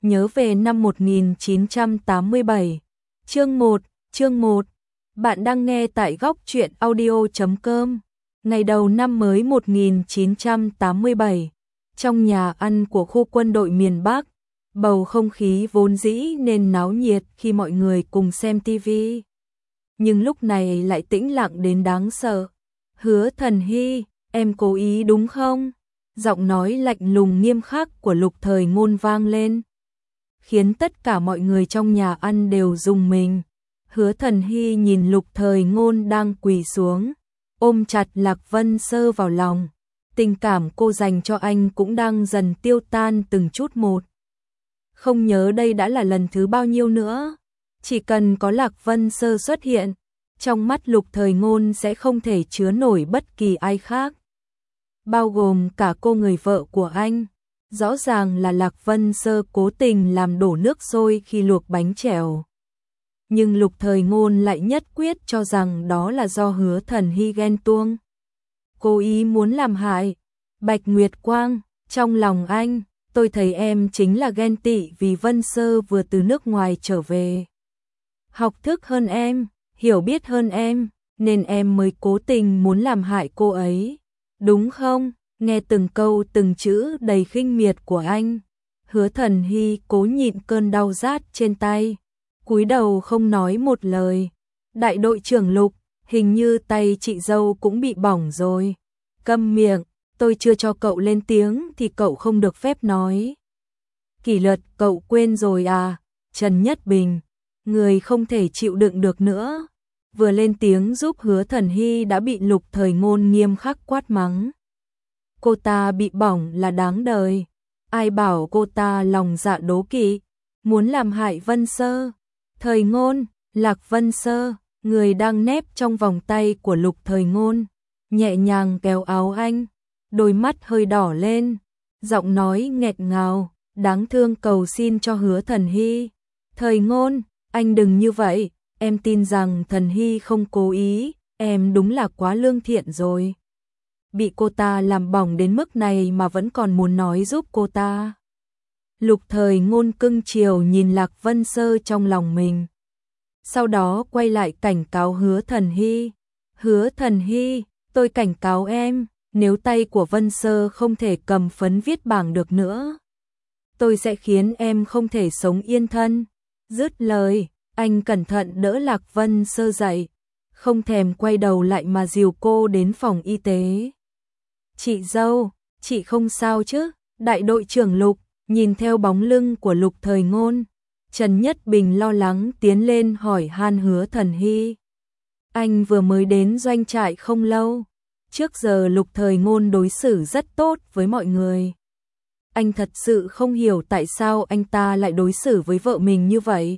Nhớ về năm 1987. Chương 1. Bạn đang nghe tại góc truyện audio.com. Ngày đầu năm mới 1987, trong nhà ăn của khu quân đội miền Bắc, bầu không khí vốn dĩ nên náo nhiệt khi mọi người cùng xem TV. Nhưng lúc này lại tĩnh lặng đến đáng sợ. Hứa Thần Hy, em cố ý đúng không? Giọng nói lạnh lùng nghiêm khắc của Lục Thời Ngôn vang lên, khiến tất cả mọi người trong nhà ăn đều rùng mình. Hứa Thần Hy nhìn Lục Thời Ngôn đang quỳ xuống, ôm chặt Lạc Vân Sơ vào lòng. Tình cảm cô dành cho anh cũng đang dần tiêu tan từng chút một. Không nhớ đây đã là lần thứ bao nhiêu nữa. Chỉ cần có Lạc Vân Sơ xuất hiện, trong mắt Lục Thời Ngôn sẽ không thể chứa nổi bất kỳ ai khác, bao gồm cả cô người vợ của anh. Rõ ràng là Lạc Vân Sơ cố tình làm đổ nước sôi khi luộc bánh chèo. Nhưng Lục Thời Ngôn lại nhất quyết cho rằng đó là do Hứa Thần Hy ghen tuông, cố ý muốn làm hại. Bạch Nguyệt Quang, trong lòng anh, tôi thấy em chính là ghen tị vì Vân Sơ vừa từ nước ngoài trở về, học thức hơn em, hiểu biết hơn em, nên em mới cố tình muốn làm hại cô ấy, đúng không? Nghe từng câu từng chữ đầy khinh miệt của anh, Hứa Thần Hy cố nhịn cơn đau rát trên tay, cúi đầu không nói một lời. Đại đội trưởng Lục, hình như tay chị dâu cũng bị bỏng rồi. Câm miệng, tôi chưa cho cậu lên tiếng thì cậu không được phép nói. Kỷ luật cậu quên rồi à? Trần Nhất Bình, người không thể chịu đựng được nữa, vừa lên tiếng giúp Hứa Thần Hy đã bị Lục Thời Ngôn nghiêm khắc quát mắng. Cô ta bị bỏng là đáng đời, ai bảo cô ta lòng dạ đố kỵ, muốn làm hại Vân Sơ. Thời Ngôn, Lạc Vân Sơ, người đang nép trong vòng tay của Lục Thời Ngôn, nhẹ nhàng kéo áo anh, đôi mắt hơi đỏ lên, giọng nói nghẹt ngào, đáng thương cầu xin cho Hứa Thần Hy. Thời Ngôn, anh đừng như vậy, em tin rằng Thần Hy không cố ý, em đúng là quá lương thiện rồi. Bị cô ta làm bỏng đến mức này mà vẫn còn muốn nói giúp cô ta. Lục Thời Ngôn cưng chiều nhìn Lạc Vân Sơ trong lòng mình, sau đó quay lại cảnh cáo Hứa Thần Hy. Hứa Thần Hy, tôi cảnh cáo em, nếu tay của Vân Sơ không thể cầm phấn viết bảng được nữa, tôi sẽ khiến em không thể sống yên thân. Dứt lời, anh cẩn thận đỡ Lạc Vân Sơ dậy, không thèm quay đầu lại mà dìu cô đến phòng y tế. Chị dâu, chị không sao chứ? Đại đội trưởng Lục, nhìn theo bóng lưng của Lục Thời Ngôn, Trần Nhất Bình lo lắng tiến lên hỏi han Hứa Thần Hy. Anh vừa mới đến doanh trại không lâu, trước giờ Lục Thời Ngôn đối xử rất tốt với mọi người. Anh thật sự không hiểu tại sao anh ta lại đối xử với vợ mình như vậy.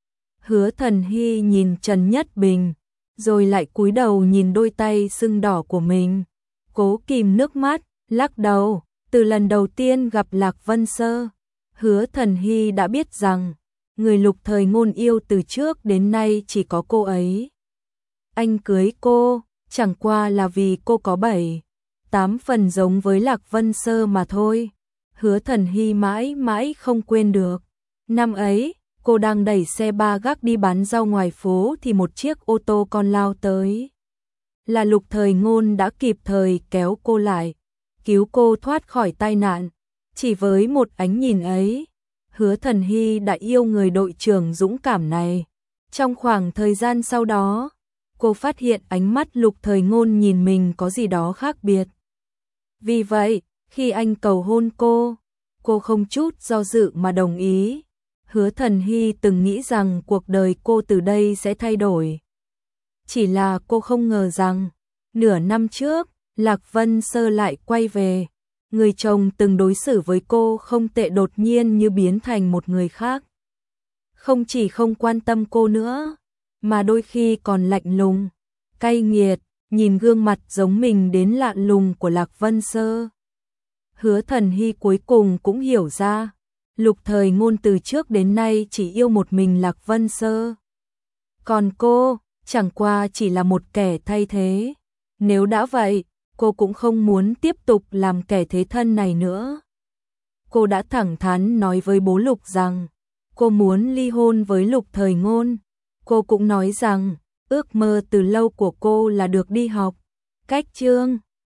Hứa Thần Hy nhìn Trần Nhất Bình, rồi lại cúi đầu nhìn đôi tay sưng đỏ của mình, cố kìm nước mắt, lắc đầu. Từ lần đầu tiên gặp Lạc Vân Sơ, Hứa Thần Hy đã biết rằng người Lục Thời Ngôn yêu từ trước đến nay chỉ có cô ấy. Anh cưới cô chẳng qua là vì cô có 7-8 phần giống với Lạc Vân Sơ mà thôi. Hứa Thần Hy mãi mãi không quên được. Năm ấy, cô đang đẩy xe ba gác đi bán rau ngoài phố thì một chiếc ô tô con lao tới. Là Lục Thời Ngôn đã kịp thời kéo cô lại, cứu cô thoát khỏi tai nạn. Chỉ với một ánh nhìn ấy, Hứa Thần Hy đã yêu người đội trưởng dũng cảm này. Trong khoảng thời gian sau đó, cô phát hiện ánh mắt Lục Thời Ngôn nhìn mình có gì đó khác biệt. Vì vậy, khi anh cầu hôn cô không chút do dự mà đồng ý. Hứa Thần Hy từng nghĩ rằng cuộc đời cô từ đây sẽ thay đổi. Chỉ là cô không ngờ rằng, nửa năm trước, Lạc Vân Sơ lại quay về. Người chồng từng đối xử với cô không tệ đột nhiên như biến thành một người khác. Không chỉ không quan tâm cô nữa, mà đôi khi còn lạnh lùng, cay nghiệt, nhìn gương mặt giống mình đến lạ lùng của Lạc Vân Sơ. Hứa Thần Hy cuối cùng cũng hiểu ra, Lục Thời Ngôn từ trước đến nay chỉ yêu một mình Lạc Vân Sơ. Còn cô, chẳng qua chỉ là một kẻ thay thế. Nếu đã vậy, cô cũng không muốn tiếp tục làm kẻ thế thân này nữa. cô đã thẳng thắn nói với bố Lục rằng cô muốn ly hôn với Lục Thời Ngôn. Cô cũng nói rằng ước mơ từ lâu của cô là được đi học. Cách Chương